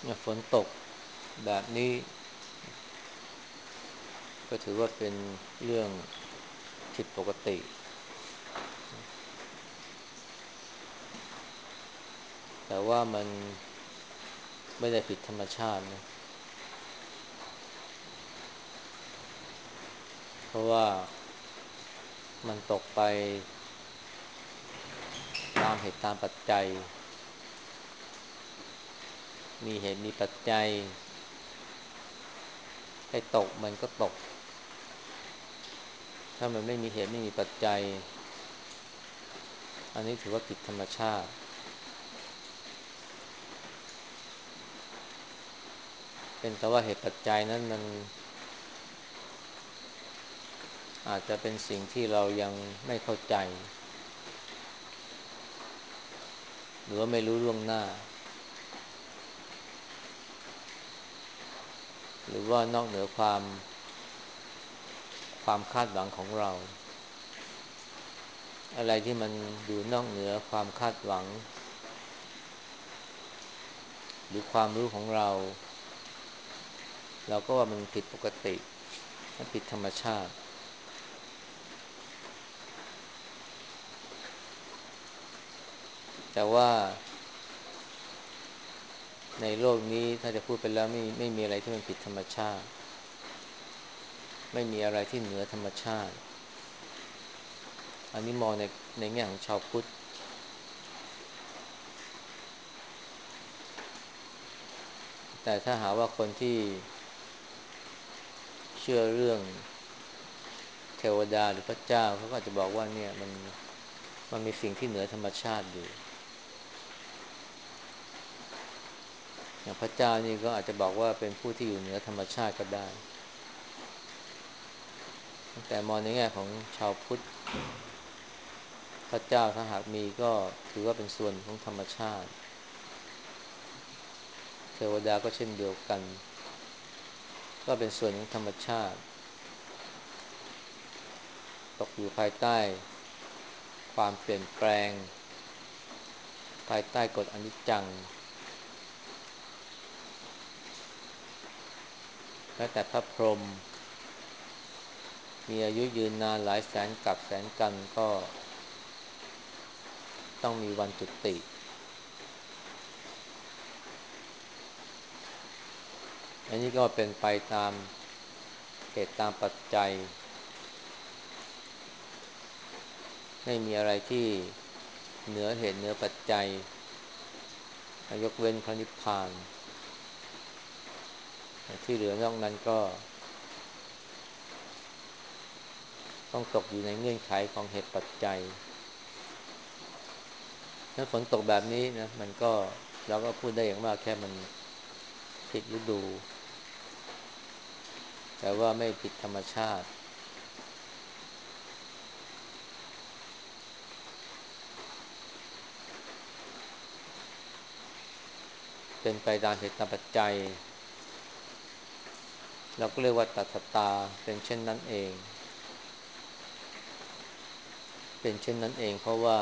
เนี่ยฝนตกแบบนี้ก็ถือว่าเป็นเรื่องผิดปกติแต่ว่ามันไม่ได้ผิดธรรมชาตินะเพราะว่ามันตกไปตามเหตุตามปัจจัยมีเหตุมีปัจจัยให้ตกมันก็ตกถ้ามันไม่มีเหตุไม่มีปัจจัยอันนี้ถือว่าผิดธรรมชาติเป็นแต่ว่าเหตุปัจจัยนั้นมันอาจจะเป็นสิ่งที่เรายังไม่เข้าใจหรือว่าไม่รู้ล่วงหน้าหรือว่านอกเหนือความคาดหวังของเราอะไรที่มันอยู่นอกเหนือความคาดหวังหรือความรู้ของเราเราก็ว่ามันผิดปกติมันผิดธรรมชาติแต่ว่าในโลกนี้ถ้าจะพูดไปแล้วไม่มีอะไรที่มันผิดธรรมชาติไม่มีอะไรที่เหนือธรรมชาติอันนี้มองในแง่ของชาวพุทธแต่ถ้าหาว่าคนที่เชื่อเรื่องเทวดาหรือพระเจ้าเขาก็อาจจะบอกว่าเนี่ยมันมีสิ่งที่เหนือธรรมชาติอยู่อย่างพระเจ้านี่ก็อาจจะบอกว่าเป็นผู้ที่อยู่เหนือธรรมชาติก็ได้แต่มองในแง่ของชาวพุทธพระเจ้าถ้าหากมีก็ถือว่าเป็นส่วนของธรรมชาติเทวดาก็เช่นเดียวกันก็เป็นส่วนของธรรมชาติตกอยู่ภายใต้ความเปลี่ยนแปลงภายใต้กฎอนิจจังแม้แต่พระพรหมมีอายุยืนนานหลายแสนกับแสนกันก็ต้องมีวันจุติอันนี้ก็เป็นไปตามเหตุตามปัจจัยไม่มีอะไรที่เหนือเหตุเหนือปัจจัยยกเว้นพระนิพพานที่เหลือนอกนั้นก็ต้องตกอยู่ในเงื่อนไขของเหตุปัจจัยถ้าฝนตกแบบนี้นะมันก็เราก็พูดได้อย่างว่าแค่มันผิดฤดูแต่ว่าไม่ผิดธรรมชาติเป็นไปตามเหตุตามปัจจัยเราก็เรียกว่าตถตตาเป็นเช่นนั้นเองเป็นเช่นนั้นเองเพราะว่า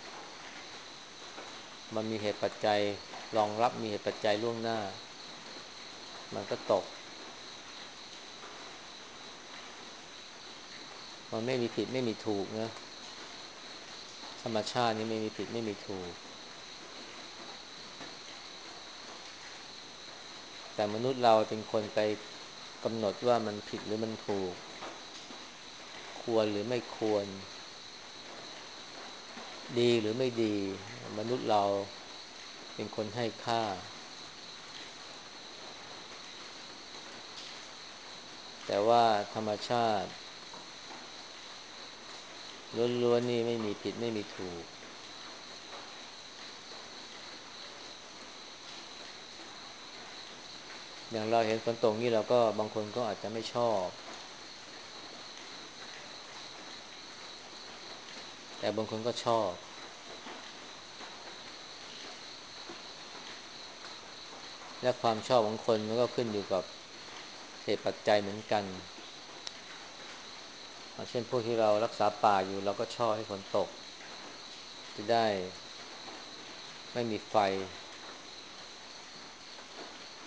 มันมีเหตุปัจจัยรองรับมีเหตุปัจจัยล่วงหน้ามันก็ตกมันไม่มีผิดไม่มีถูกนะธรรมชาตินี่ไม่มีผิดไม่มีถูกแต่มนุษย์เราเป็นคนไปกำหนดว่ามันผิดหรือมันถูกควรหรือไม่ควรดีหรือไม่ดีมนุษย์เราเป็นคนให้ค่าแต่ว่าธรรมชาติล้วนๆนี่ไม่มีผิดไม่มีถูกอย่างเราเห็นฝนตกนี่เราก็บางคนก็อาจจะไม่ชอบแต่บางคนก็ชอบและความชอบของคนมันก็ขึ้นอยู่กับเหตุปัจจัยเหมือนกันเช่นพวกที่เรารักษาป่าอยู่เราก็ชอบให้ฝนตกจะได้ไม่มีไฟ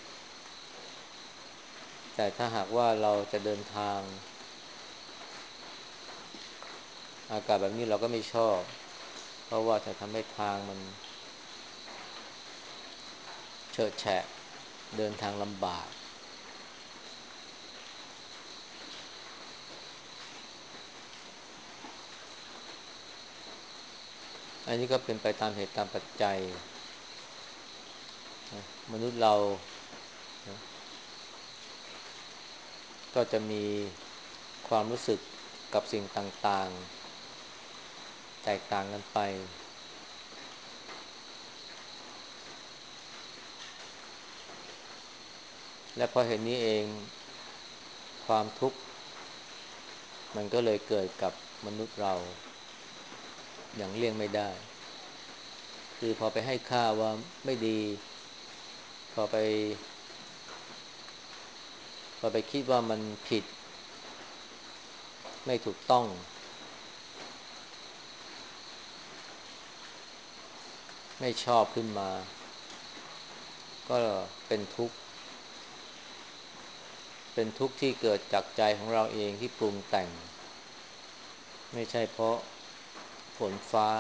แต่ถ้าหากว่าเราจะเดินทางอากาศแบบนี้เราก็ไม่ชอบเพราะว่าจะทำให้ทางมันเฉอะแฉะเดินทางลำบากอันนี้ก็เป็นไปตามเหตุตามปัจจัยนะมนุษย์เรานะก็จะมีความรู้สึกกับสิ่งต่างๆแตกต่างกันไปและเพราะเหตุนี้เองความทุกข์มันก็เลยเกิดกับมนุษย์เราอย่างเลี่ยงไม่ได้คือพอไปให้ค่าว่าไม่ดีพอไปคิดว่ามันผิดไม่ถูกต้องไม่ชอบขึ้นมาก็เป็นทุกข์ที่เกิดจากใจของเราเองที่ปรุงแต่งไม่ใช่เพราะฝนฟ้า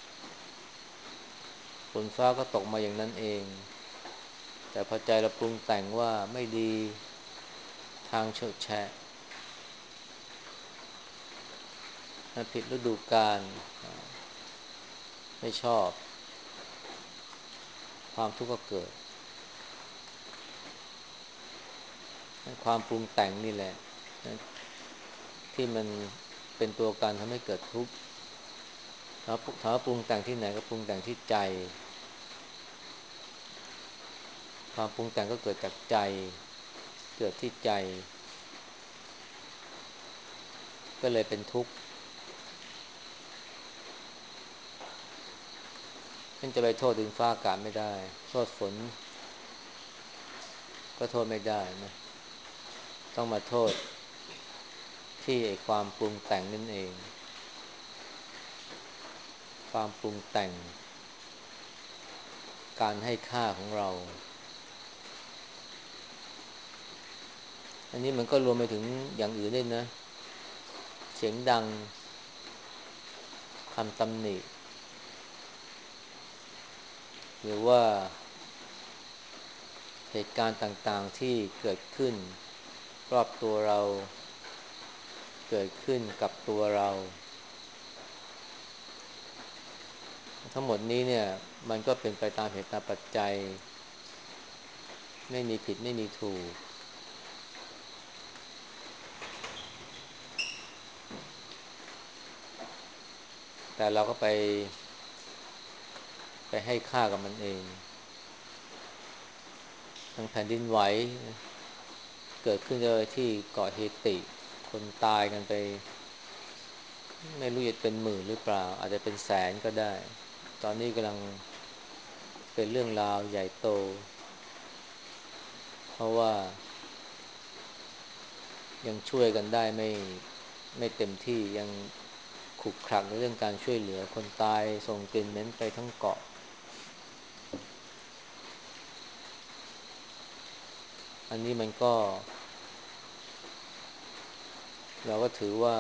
ก็ตกมาอย่างนั้นเองแต่พอใจเราปรุงแต่งว่าไม่ดีทางเฉอะแฉะผิดฤดูกาลไม่ชอบความทุกข์ก็เกิดความปรุงแต่งนี่แหละที่มันเป็นตัวการทำให้เกิดทุกข์ถามว่าปรุงแต่งที่ไหนก็ปรุงแต่งที่ใจความปรุงแต่งก็เกิดจากใจเกิดที่ใจก็เลยเป็นทุกข์มันจะไปโทษดินฟ้าอากาศไม่ได้โทษฝนก็โทษไม่ได้นะต้องมาโทษที่ไอ้ความปรุงแต่งนั่นเองความปรุงแต่งการให้ค่าของเราอันนี้มันก็รวมไปถึงอย่างอื่นด้วยนะเสียงดังคำตำหนิหรือว่าเหตุการณ์ต่างๆที่เกิดขึ้นรอบตัวเราเกิดขึ้นกับตัวเราทั้งหมดนี้เนี่ยมันก็เป็นไปตามเหตุตามปัจจัยไม่มีผิดไม่มีถูกแต่เราก็ไปให้ค่ากับมันเองทั้งแผ่นดินไหวเกิดขึ้นเลยที่เกาะเฮติคนตายกันไปไม่รู้จะเป็นหมื่นหรือเปล่าอาจจะเป็นแสนก็ได้ตอนนี้กำลังเป็นเรื่องราวใหญ่โตเพราะว่ายังช่วยกันได้ไม่เต็มที่ยังขลุกขลักในเรื่องการช่วยเหลือคนตายส่งกลิ่นเหม็นไปทั้งเกาะอันนี้มันก็เราก็ถือว่า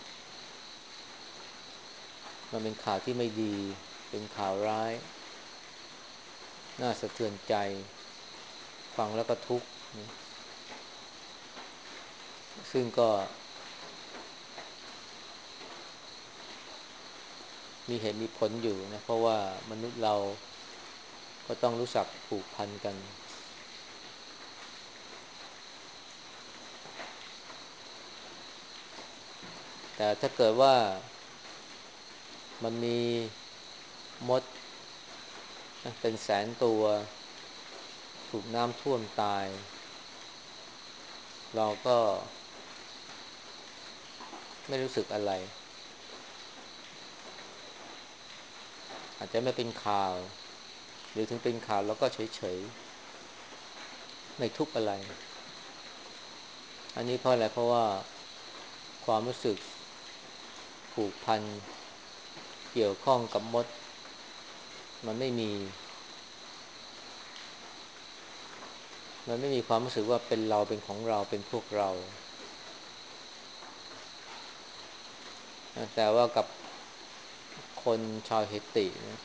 มันเป็นข่าวที่ไม่ดีเป็นข่าวร้ายน่าสะเทือนใจฟังแล้วก็ทุกข์ซึ่งก็มีเหตุมีผลอยู่นะเพราะว่ามนุษย์เราก็ต้องรู้จักผูกพันกันแต่ถ้าเกิดว่ามันมีมดเป็นแสนตัวถูกน้ำท่วมตายเราก็ไม่รู้สึกอะไรอาจจะไม่เป็นข่าวหรือถึงเป็นข่าวเราก็เฉยๆไม่ทุกข์อะไรอันนี้เพราะอะไรเพราะว่าความรู้สึกผูกพันเกี่ยวข้องกับมดมันไม่มีมันไม่มีความรู้สึกว่าเป็นเราเป็นของเราเป็นพวกเราแต่ว่ากับคนชาวเฮตินะ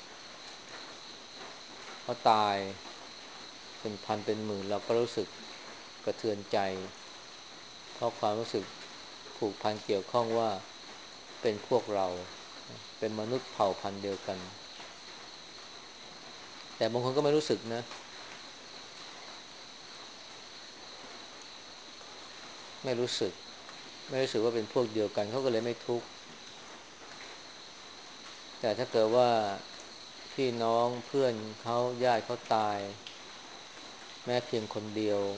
เขาตายเป็นพันเป็นหมื่นเราก็รู้สึกกระเทือนใจเพราะความรู้สึกผูกพันเกี่ยวข้องว่าเป็นพวกเราเป็นมนุษย์เผ่าพันธุ์เดียวกันแต่บางคนก็ไม่รู้สึกนะไม่รู้สึกไม่รู้สึกว่าเป็นพวกเดียวกันเขาก็เลยไม่ทุกข์แต่ถ้าเกิดว่าพี่น้องเพื่อนเขาญาติเขาตายแม้เพียงคนเดียว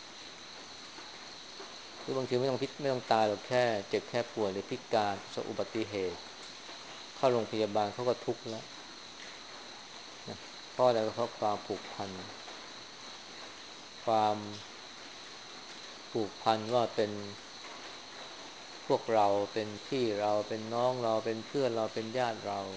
หรือบางทีไม่ต้องตายหรอกแค่เจ็บแค่ป่วยหรือพิการประสบอุบัติเหตุเข้าโรงพยาบาลเขาก็ทุกข์แล้วนะเพราะอะไรก็เพราะความผูกพันความผูกพันว่าเป็นพวกเราเป็นพี่เราเป็นน้องเราเป็นเพื่อนเราเป็นญาติเรา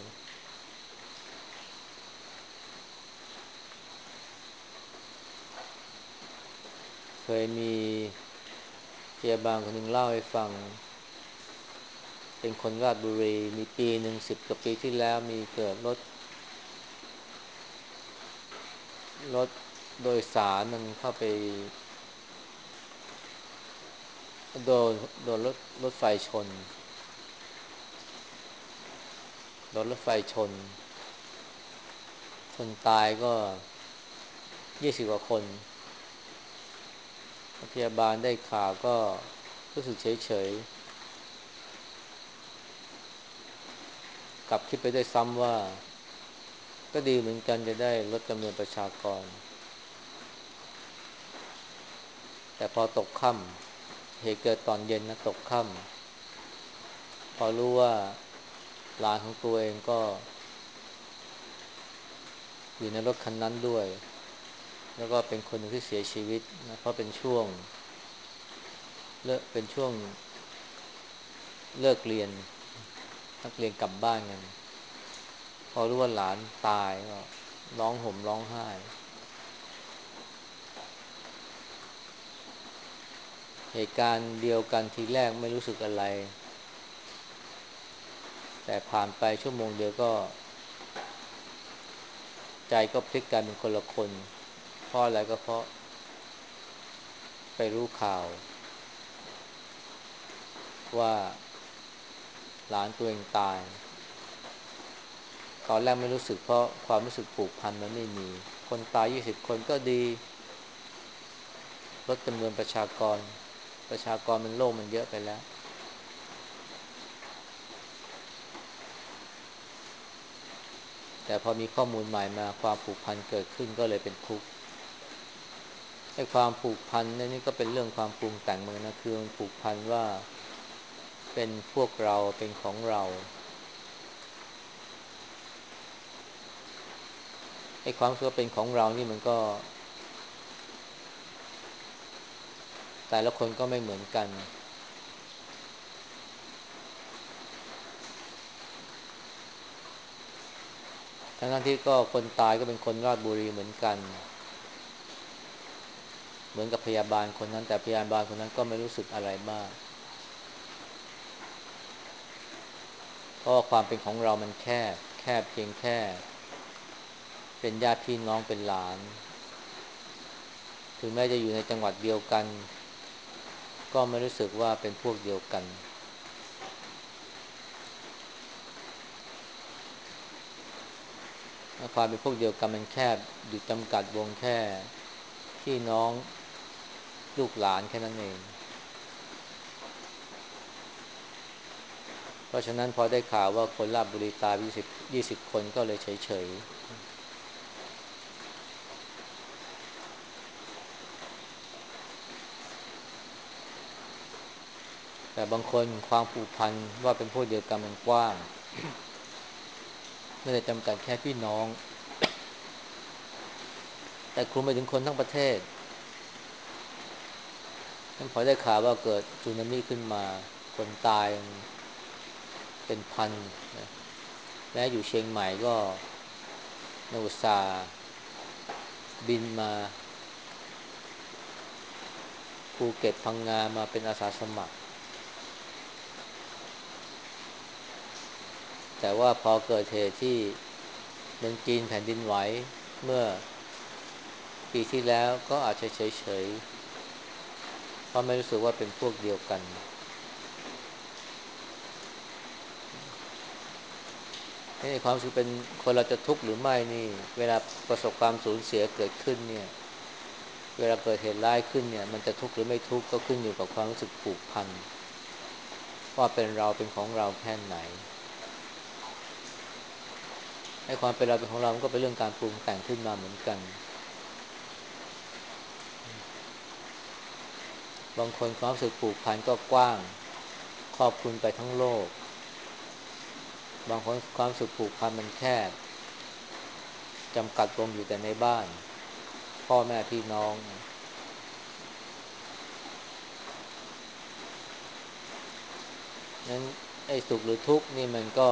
เคยมีพยาบาลคนหนึ่งเล่าให้ฟังเป็นคนราชบุรีมีปีหนึ่ง10 กว่าปีที่แล้วมีเกิดรถโดยสารมันเข้าไปโดนโดนรถไฟชนโดนรถไฟชนคนตายก็20 กว่าคนพยาบาลได้ข่าวก็รู้สึกเฉยๆกลับคิดไปได้วยซ้ำว่าก็ดีเหมือนกันจะได้ลดจำนวนประชากรแต่พอตกค่ำเหตุเกิดตอนเย็นนะตกค่ำพอรู้ว่าหลานของตัวเองก็อยู่ในรถคันนั้นด้วยแล้วก็เป็นคนหนึ่งที่เสียชีวิตนะเพราะเป็นช่วงเป็นช่วงเลิกเรียนนักเรียนกลับบ้านกันพอรู้ว่าหลานตายก็ร้องห่มร้องไห้เหตุการณ์เดียวกันทีแรกไม่รู้สึกอะไรแต่ผ่านไปชั่วโมงเดียวก็ใจก็พลิกกลายเป็นคนละคนเพราะอะไรก็เพราะไปรู้ข่าวว่าหลานตัวเองตายตอนแรกไม่รู้สึกเพราะความรู้สึกผูกพันมันไม่มีคนตาย20 คนก็ดีลดจำนวนประชากรมันโลกมันเยอะไปแล้วแต่พอมีข้อมูลใหม่มาความผูกพันเกิดขึ้นก็เลยเป็นทุกข์ไอ้ความผูกพันนี่ก็เป็นเรื่องความปรุงแต่งมันนะคือมันผูกพันว่าเป็นพวกเราเป็นของเราไอ้ความรู้สึกว่าเป็นของเรานี่มันก็แต่ละคนก็ไม่เหมือนกันทั้งที่ก็คนตายก็เป็นคนราชบุรีเหมือนกันเหมือนกับพยาบาลคนนั้นแต่พยาบาลคนนั้นก็ไม่รู้สึกอะไรมากเพราะว่าความเป็นของเรามันแคบเพียงแค่เป็นญาติพี่น้องเป็นหลานถึงแม้จะอยู่ในจังหวัดเดียวกันก็ไม่รู้สึกว่าเป็นพวกเดียวกันความเป็นพวกเดียวกันมันแคบอยู่จำกัดวงแค่พี่น้องลูกหลานแค่นั้นเองเพราะฉะนั้นพอได้ข่าวว่าคนราชบุรีตาย20 คนก็เลยเฉยๆแต่บางคนความผูกพันว่าเป็นพวกเดียวกันมันกว้างไม่ได้จำกัดแค่พี่น้องแต่คลุมไปถึงคนทั้งประเทศนั้นพอได้ข่าวว่าเกิดสึนามิขึ้นมาคนตายเป็นพันนะแม้อยู่เชียงใหม่ก็นอุตส่าห์บินมาภูเก็ตพังงามาเป็นอาสาสมัครแต่ว่าพอเกิดเหตุที่เมืองจีนแผ่นดินไหวเมื่อปีที่แล้วก็อาจจะเฉยๆเพราะไม่รู้สึกว่าเป็นพวกเดียวกันนี่ความรู้สึกเป็นคนเราจะทุกข์หรือไม่นี่เวลาประสบความสูญเสียเกิดขึ้นเนี่ยเวลาเกิดเหตุร้ายขึ้นเนี่ยมันจะทุกข์หรือไม่ทุกข์ก็ขึ้นอยู่กับความรู้สึกผูกพันว่าเป็นเราเป็นของเราแค่ไหนให้ความเป็นเราเป็นของเรามันก็เป็นเรื่องการปรุงแต่งขึ้นมาเหมือนกันบางคนความรู้สึกผูกพันก็กว้างครอบคลุมไปทั้งโลกบางคนความรู้สึกผูกพันมันแคบจำกัดลงอยู่แต่ในบ้านพ่อแม่พี่น้องนั้นไอ้สุขหรือทุกข์นี่มันก็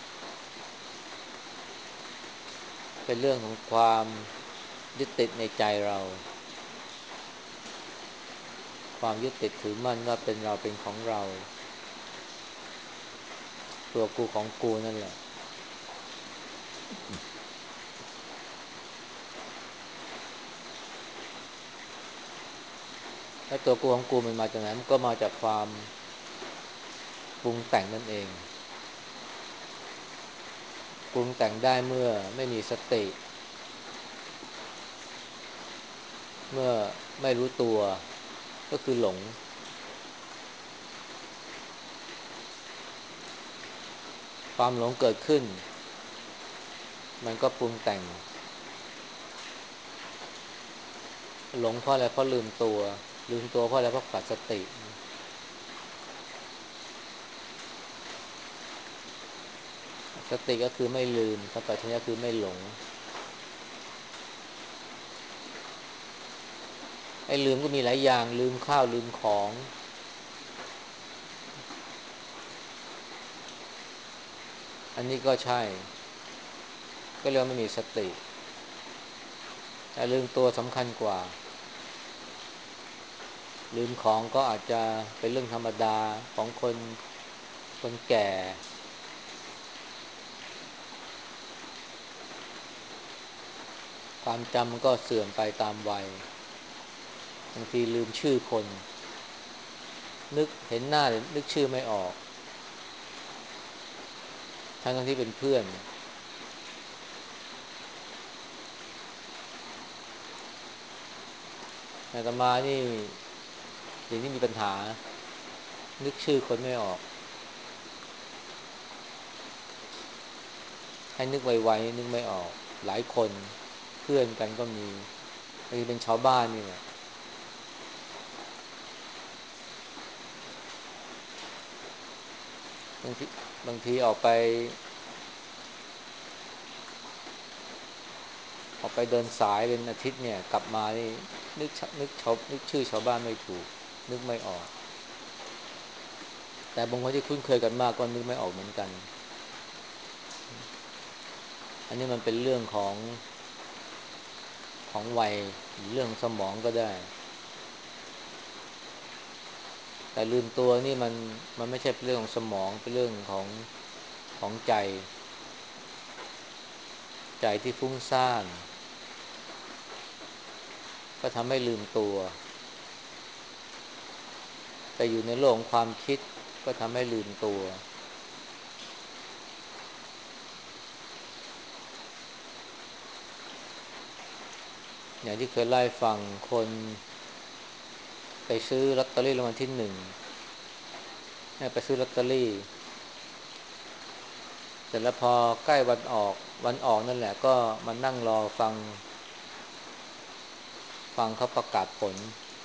เป็นเรื่องของความยึดติดในใจเราความยึดติดถือมั่นว่าเป็นเราเป็นของเราตัวกูของกูนั่นแหละแล้วตัวกูของกูมันมาจากไหนมันก็มาจากความปรุงแต่งนั่นเองปรุงแต่งได้เมื่อไม่มีสติเมื่อไม่รู้ตัวก็คือหลงความหลงเกิดขึ้นมันก็ปรุงแต่งหลงเพราะอะไรเพราะลืมตัวเพราะอะไรเพราะขาดสติสติก็คือไม่ลืมสัมปชัญญะคือไม่หลงไอ้ลืมก็มีหลายอย่างลืมข้าวลืมของอันนี้ก็ใช่ก็เรียกว่าไม่มีสติแต่ลืมตัวสำคัญกว่าลืมของก็อาจจะเป็นเรื่องธรรมดาของคนแก่ความจำมันก็เสื่อมไปตามวัยบางทีลืมชื่อคนนึกเห็นหน้านึกชื่อไม่ออกทั้งที่เป็นเพื่อนอาตมานี่เดี๋ยวนี้มีปัญหานึกชื่อคนไม่ออกให้นึกไวๆนึกไม่ออกหลายคนเพื่อนกันก็มีบางทีเป็นชาวบ้านนี่แหละบางทีบางทีออกไปเดินสายเป็นอาทิตย์เนี่ยกลับมานี่นึกชื่อชาวบ้านไม่ถูกนึกไม่ออกแต่บางคนที่คุ้นเคยกันมากก็นึกไม่ออกเหมือนกันอันนี้มันเป็นเรื่องของวัยหรือเรื่องสมองก็ได้แต่ลืมตัวนี่มันไม่ใช่เป็นเรื่องของสมองเป็นเรื่องของใจที่ฟุ้งซ่านก็ทำให้ลืมตัวไปอยู่ในโลกของความคิดก็ทำให้ลืมตัวอย่างที่เคยเล่าให้ฟังคนไปซื้อลอตเตอรี่รางวัลที่หนึ่งไปซื้อลอตเตอรี่เสร็จแล้วพอใกล้วันออกนั่นแหละก็มานั่งรอฟังเขาประกาศผล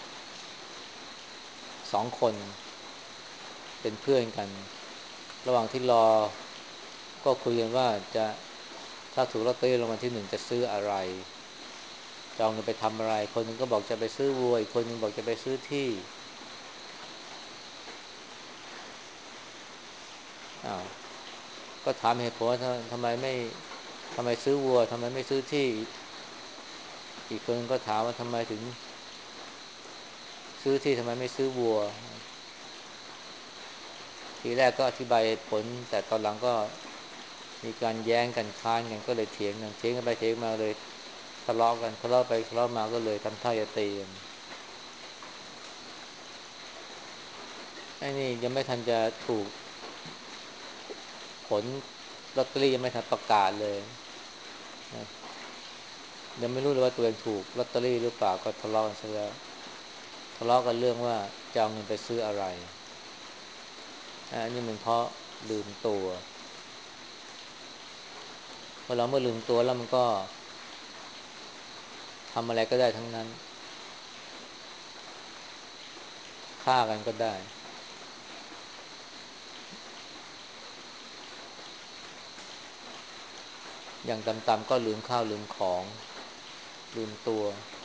2 คนเป็นเพื่อนกันระหว่างที่รอก็คุยกันว่าจะถ้าถูกลอตเตอรี่รางวัลที่ 1จะซื้ออะไรจะเอาเงินไปทำอะไรคนหนึ่งก็บอกจะไปซื้อวัวอีกคนหนึ่งบอกจะไปซื้อที่อ้าวก็ถามเหตุผลว่าทำไมซื้อวัวทำไมไม่ซื้อที่อีกคนนึงก็ถามว่าทำไมถึงซื้อที่ทำไมไม่ซื้อวัวทีแรกก็อธิบายเหตุผลแต่ตอนหลังก็มีการแย้งกันค้านกันก็เลยเถียงกันเถียงกันไปเถียงมาเลยทะเลาะกันทะเลาะไปทะเลาะมาก็เลยทำท่าจะตีกันไอ้นี่ยังไม่ทันจะถูกผลลอตเตอรี่ยังไม่ทันประกาศเลยนะยังไม่รู้เลยว่าตัวเองถูกลอตเตอรี่หรือเปล่าก็ทะเลาะกันซะแล้วทะเลาะกันเรื่องว่าจะเอาเงินไปซื้ออะไรอันนี้มันเพราะลืมตัวพอเราเมื่อลืมตัวแล้วมันก็ทำอะไรก็ได้ทั้งนั้นฆ่ากันก็ได้อย่างต่ำๆก็ลืมข้าวลืมของลืมตัว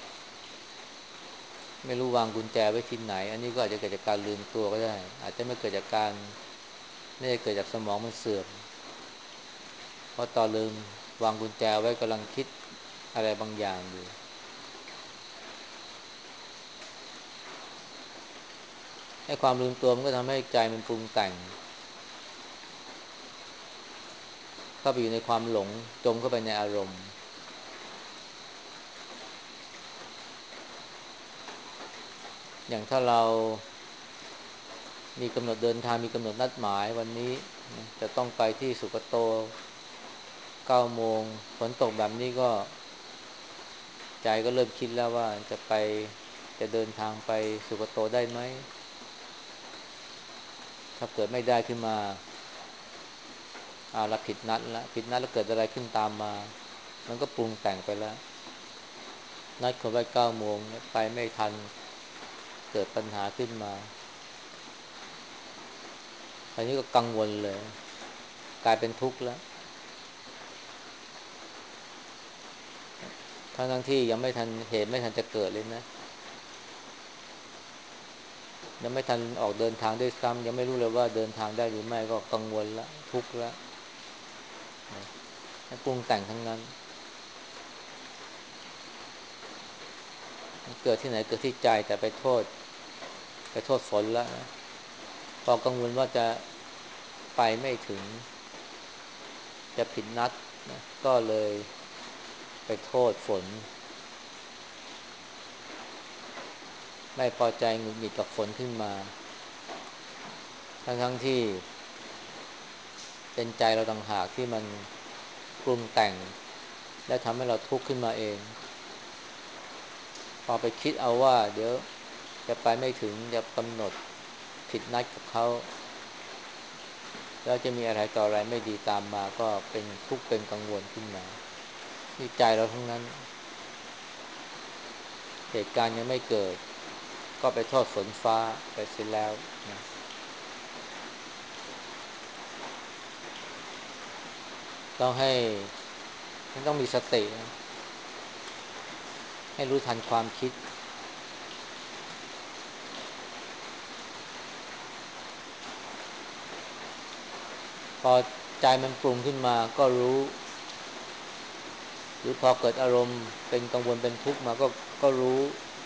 ไม่รู้วางกุญแจไว้ที่ไหนอันนี้ก็อาจจะเกิดจากการลืมตัวก็ได้อาจจะไม่เกิดจากการไม่ได้เกิดจากสมองมันเสื่อมเพราะตอนลืมวางกุญแจไว้กำลังคิดอะไรบางอย่างอยู่ให้ความลืมตัวมันก็ทำให้ใจมันปรุงแต่งเข้าไปอยู่ในความหลงจมเข้าไปในอารมณ์อย่างถ้าเรามีกำหนดเดินทางมีกำหนดนัดหมายวันนี้นะจะต้องไปที่สุกโต9 โมงฝนตกแบบนี้ก็ใจก็เริ่มคิดแล้วว่าจะไปจะเดินทางไปสุกโตได้ไหมถ้าเกิดไม่ได้ขึ้นมาเราผิดนัดแล้วผิดนัดแล้วเกิดอะไรขึ้นตามมามันก็ปรุงแต่งไปแล้วนัดเขาไว้9 โมงไปไม่ทันเกิดปัญหาขึ้นมาอันนี้ก็กังวลเลยกลายเป็นทุกข์แล้วทั้งที่ยังไม่ทันเหตุไม่ทันจะเกิดเลยนะยังไม่ทันออกเดินทางด้วยซ้ำยังไม่รู้เลยว่าเดินทางได้หรือไม่ก็กังวลแล้วทุกข์แล้วปรุงแต่งทั้งนั้นเกิดที่ไหนเกิดที่ใจแต่ไปโทษฝนแล้วนะพอกังวลว่าจะไปไม่ถึงจะผิดนัดนะก็เลยไปโทษฝนไม่พอใจหงุดหงิดกับฝนขึ้นมาทั้งที่เป็นใจเราต่างหากที่มันปรุงแต่งและทำให้เราทุกข์ขึ้นมาเองพอไปคิดเอาว่าเดี๋ยวจะไปไม่ถึงจะกำหนดผิดนัดกับเขาแล้วจะมีอะไรต่ออะไรไม่ดีตามมาก็เป็นทุกข์เป็นกังวลขึ้นมานี่ใจเราทั้งนั้นเหตุการณ์ยังไม่เกิดก็ไปโทษฝนฟ้าไปเสียแล้วนะต้องให้ต้องมีสตินะให้รู้ทันความคิดพอใจมันปรุงขึ้นมาก็รู้หรือพอเกิดอารมณ์เป็นกังวลเป็นทุกข์มาก็รู้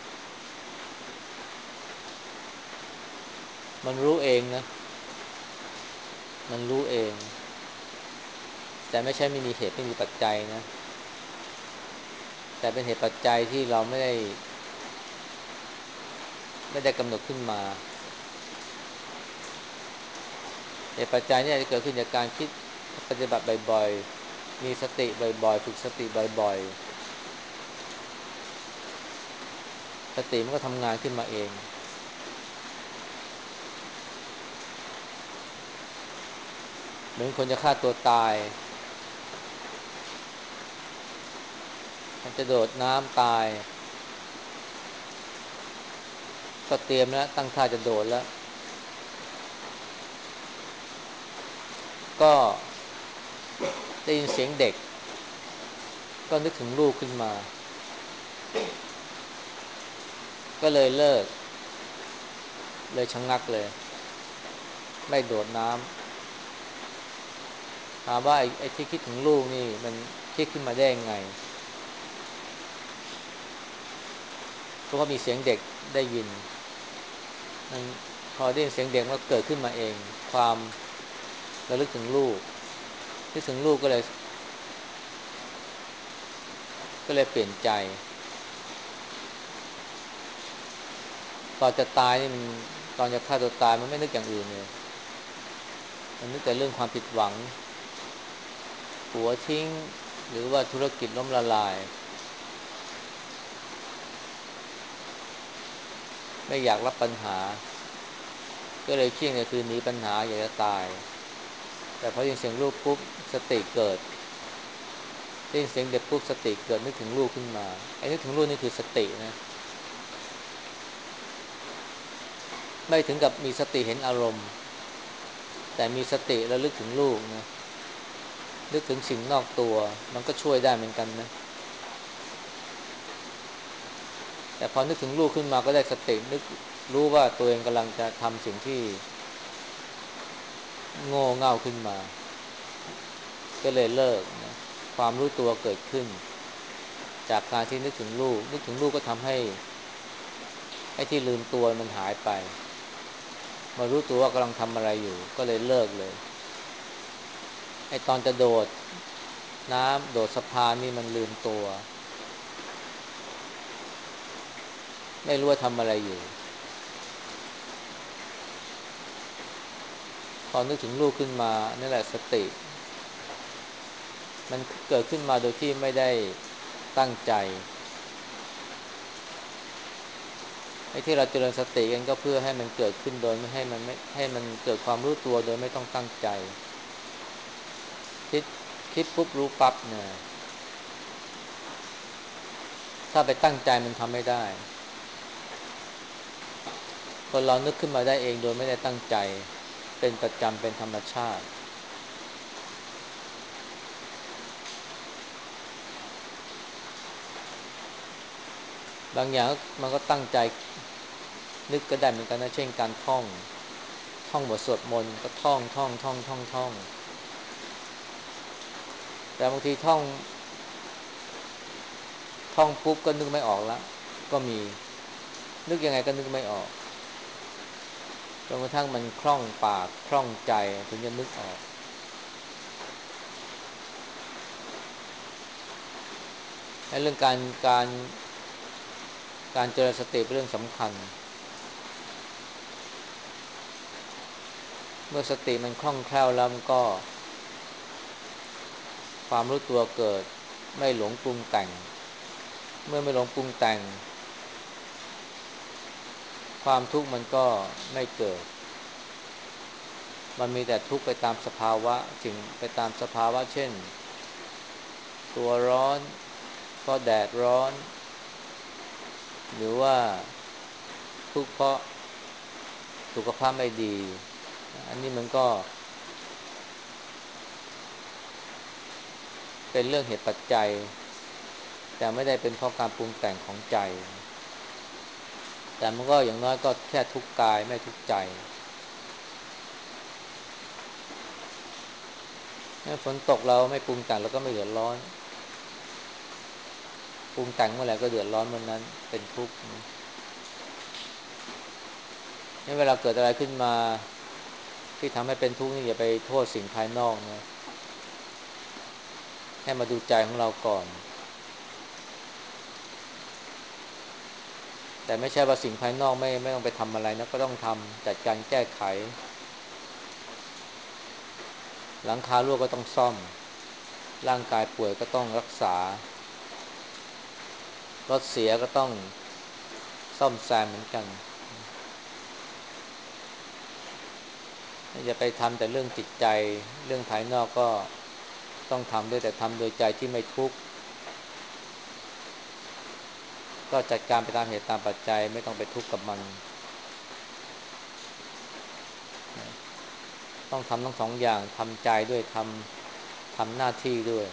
มันรู้เองนะมันรู้เองแต่ไม่ใช่ไม่มีเหตุไม่มีปัจจัยนะแต่เป็นเหตุปัจจัยที่เราไม่ได้กำหนดขึ้นมาเหตุปัจจัยเนี่ยจะเกิดขึ้นจากการคิดปฏิบัติบ่อยๆมีสติบ่อยๆฝึกสติบ่อยๆสติมันก็ทำงานขึ้นมาเองเหมือนคนจะฆ่าตัวตายมันจะโดดน้ำตายก็เตรียมแล้วตั้งท่าจะโดดแล้วก็ได้ยินเสียงเด็กก็นึกถึงลูกขึ้นมาก็เลยเลิกเลยชะงงักเลยไม่โดดน้ำถามว่าไอ้ที่คิดถึงลูกนี่มันคิดขึ้นมาได้ยังไงเพราะว่ามีเสียงเด็กได้ยินมันพอได้ยินเสียงเด็กมันก็เกิดขึ้นมาเองความระลึกถึงลูกนึกถึงลูกก็เลยเปลี่ยนใจตอนจะตายนี่มันตอนจะฆ่าตัวตายมันไม่นึกอย่างอื่นเลยมันนึกแต่เรื่องความผิดหวังผัวทิ้งหรือว่าธุรกิจล้มละลายไม่อยากรับปัญหาก็เลยเครียดในคืนนี้ปัญหาอยากจะตายแต่พอได้ยินเสียงลูกปุ๊บสติเกิดได้ยินเสียงเด็กปุ๊บสติเกิดนึกถึงลูกขึ้นมาไอ้นึกถึงลูกนี่คือสตินะไม่ถึงกับมีสติเห็นอารมณ์แต่มีสติแล้วลึกถึงลูกนะนึกถึงสิ่งนอกตัวมันก็ช่วยได้เหมือนกันนะแต่พอนึกถึงลูกขึ้นมาก็ได้สตินึกรู้ว่าตัวเองกำลังจะทำสิ่งที่โง่เง่าขึ้นมาก็เลยเลิกนะความรู้ตัวเกิดขึ้นจากการที่นึกถึงลูกก็ทำให้ไอ้ที่ลืมตัวมันหายไปมารู้ตัวว่ากำลังทำอะไรอยู่ก็เลยเลิกเลยไอ้ตอนจะโดดน้ำโดดสะพานนี่มันลืมตัวไม่รู้ว่าทำอะไรอยู่พอนึกถึงลูกขึ้นมานี่แหละสติมันเกิดขึ้นมาโดยที่ไม่ได้ตั้งใจไอ้ที่เราเจริญสติกันก็เพื่อให้มันเกิดขึ้นโดยไม่ให้มันเกิดความรู้ตัวโดยไม่ต้องตั้งใจคิดคิดปุ๊บรู้ปั๊บเนี่ยถ้าไปตั้งใจมันทำไม่ได้คนเรานึกขึ้นมาได้เองโดยไม่ได้ตั้งใจเป็นประจำเป็นธรรมชาติบางอย่างมันก็ตั้งใจนึกก็ได้เหมือนกันนะเช่นการท่องบทสวดมนต์ก็ท่องแต่บางทีท่องปุ๊บก็นึกไม่ออกแล้วก็มีนึกยังไงก็นึกไม่ออกจนกระทั่งมันคล่องปากคล่องใจถึงจะนึกออกในเรื่องการเจริญสติเป็นเรื่องสำคัญเมื่อสติมันคล่องแคล่วแล้วมันก็ความรู้ตัวเกิดไม่หลงปรุงแต่งเมื่อไม่หลงปรุงแต่งความทุกข์มันก็ไม่เกิดมันมีแต่ทุกข์ไปตามสภาวะสิ่งไปตามสภาวะเช่นตัวร้อนเพราะแดดร้อนหรือว่าทุกข์เพราะสุขภาพไม่ดีอันนี้มันก็เป็นเรื่องเหตุปัจจัยแต่ไม่ได้เป็นเพราะการปรุงแต่งของใจแต่มันก็อย่างน้อยก็แค่ทุกข์กายไม่ทุกข์ใจฝนตกเราไม่ปรุงแต่งเราก็ไม่เดือดร้อนปรุงแต่งเมื่อไหร่ก็เดือดร้อนเมื่อนั้นเป็นทุกข์เวลาเกิดอะไรขึ้นมาที่ทำให้เป็นทุกข์นี่อย่าไปโทษสิ่งภายนอกนะให้มาดูใจของเราก่อนแต่ไม่ใช่ว่าสิ่งภายนอกไม่ต้องไปทำอะไรนะก็ต้องทำจัดการแก้ไขหลังคารั่วก็ต้องซ่อมร่างกายป่วยก็ต้องรักษารถเสียก็ต้องซ่อมแซมเหมือนกันอย่าไปทำแต่เรื่องจิตใจเรื่องภายนอกก็ต้องทำด้วยแต่ทำโดยใจที่ไม่ทุกข์ก็จัดการไปตามเหตุตามปัจจัยไม่ต้องไปทุกข์กับมันต้องทำทั้งสองอย่างทำใจด้วยทำหน้าที่ด้วย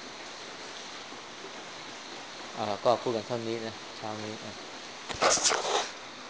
ก็พูดกันเท่านี้นะเช้านี้